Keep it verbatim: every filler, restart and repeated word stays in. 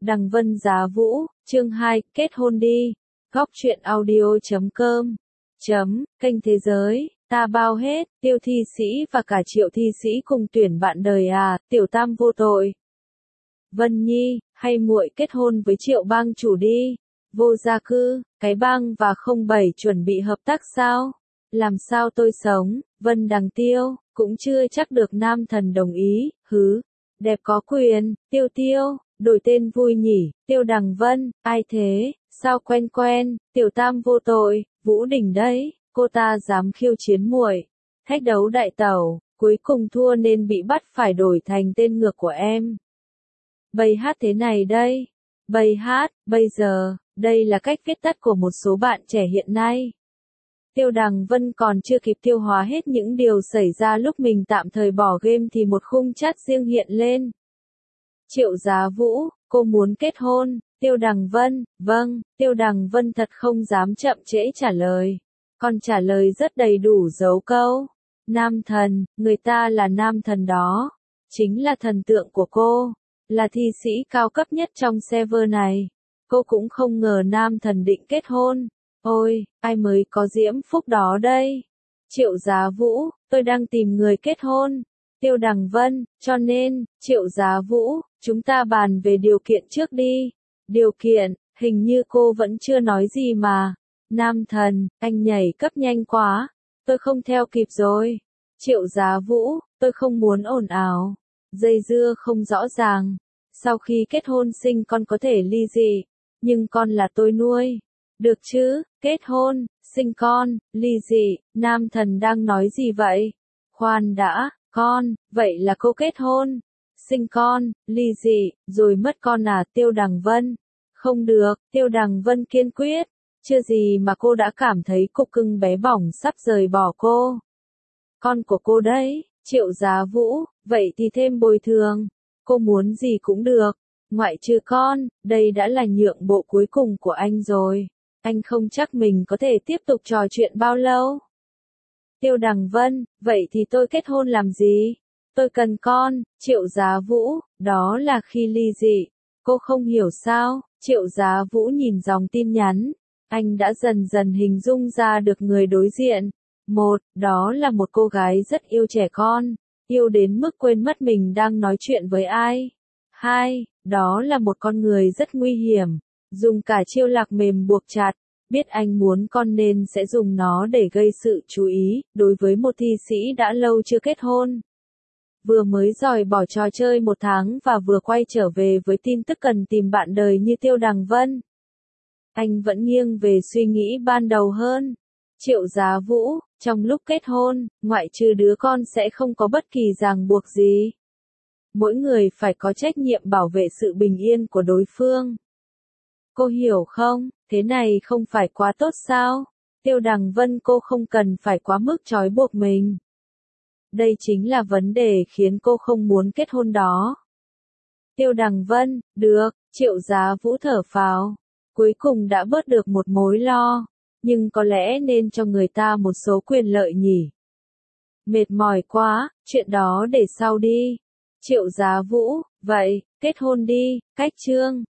Đằng Vân Giá Vũ, chương hai, kết hôn đi. Góc truyện audio chấm com. Chấm, kênh thế giới, ta bao hết, Tiêu thi sĩ và cả Triệu thi sĩ cùng tuyển bạn đời à, tiểu tam vô tội. Vân Nhi, hay muội kết hôn với Triệu bang chủ đi. Vô gia cư, cái bang và không bảy chuẩn bị hợp tác sao? Làm sao tôi sống, Vân Đằng Tiêu, cũng chưa chắc được nam thần đồng ý, hứ. Đẹp có quyền, Tiêu Tiêu, đổi tên vui nhỉ, Tiêu Đằng Vân, ai thế, sao quen quen, tiểu tam vô tội, Vũ Đình đấy, cô ta dám khiêu chiến muội, thách đấu đại tẩu, cuối cùng thua nên bị bắt phải đổi thành tên ngược của em. Bầy hát thế này đây, bầy hát, bây giờ, đây là cách viết tắt của một số bạn trẻ hiện nay. Tiêu Đằng Vân còn chưa kịp tiêu hóa hết những điều xảy ra lúc mình tạm thời bỏ game thì một khung chat riêng hiện lên. Triệu Giá Vũ, cô muốn kết hôn, Tiêu Đằng Vân, vâng, Tiêu Đằng Vân thật không dám chậm trễ trả lời. Còn trả lời rất đầy đủ dấu câu. Nam thần, người ta là nam thần đó. Chính là thần tượng của cô. Là thi sĩ cao cấp nhất trong server này. Cô cũng không ngờ nam thần định kết hôn. Ôi, ai mới có diễm phúc đó đây? Triệu Giá Vũ, tôi đang tìm người kết hôn. Tiêu Đằng Vân, cho nên, Triệu Giá Vũ, chúng ta bàn về điều kiện trước đi. Điều kiện, hình như cô vẫn chưa nói gì mà. Nam thần, anh nhảy cấp nhanh quá. Tôi không theo kịp rồi. Triệu Giá Vũ, tôi không muốn ồn ào. Dây dưa không rõ ràng. Sau khi kết hôn sinh con có thể ly dị. Nhưng con là tôi nuôi. Được chứ, kết hôn, sinh con, ly dị, nam thần đang nói gì vậy? Khoan đã, con, vậy là cô kết hôn, sinh con, ly dị, rồi mất con à? Tiêu Đằng Vân? Không được, Tiêu Đằng Vân kiên quyết, chưa gì mà cô đã cảm thấy cục cưng bé bỏng sắp rời bỏ cô. Con của cô đấy, Triệu Giá Vũ, vậy thì thêm bồi thường, cô muốn gì cũng được, ngoại trừ con, đây đã là nhượng bộ cuối cùng của anh rồi. Anh không chắc mình có thể tiếp tục trò chuyện bao lâu. Tiêu Đằng Vân, vậy thì tôi kết hôn làm gì? Tôi cần con, Triệu Giá Vũ, đó là khi ly dị. Cô không hiểu sao? Triệu Giá Vũ nhìn dòng tin nhắn. Anh đã dần dần hình dung ra được người đối diện. Một, đó là một cô gái rất yêu trẻ con. Yêu đến mức quên mất mình đang nói chuyện với ai. Hai, đó là một con người rất nguy hiểm. Dùng cả chiêu lạc mềm buộc chặt, biết anh muốn con nên sẽ dùng nó để gây sự chú ý, đối với một thi sĩ đã lâu chưa kết hôn. Vừa mới dòi bỏ trò chơi một tháng và vừa quay trở về với tin tức cần tìm bạn đời như Tiêu Đằng Vân. Anh vẫn nghiêng về suy nghĩ ban đầu hơn. Triệu Giá Vũ, trong lúc kết hôn, ngoại trừ đứa con sẽ không có bất kỳ ràng buộc gì. Mỗi người phải có trách nhiệm bảo vệ sự bình yên của đối phương. Cô hiểu không, thế này không phải quá tốt sao? Tiêu Đằng Vân, cô không cần phải quá mức trói buộc mình. Đây chính là vấn đề khiến cô không muốn kết hôn đó. Tiêu Đằng Vân, được, Triệu Giá Vũ thở phào. Cuối cùng đã bớt được một mối lo. Nhưng có lẽ nên cho người ta một số quyền lợi nhỉ. Mệt mỏi quá, chuyện đó để sau đi. Triệu Giá Vũ, vậy, kết hôn đi, cách chương.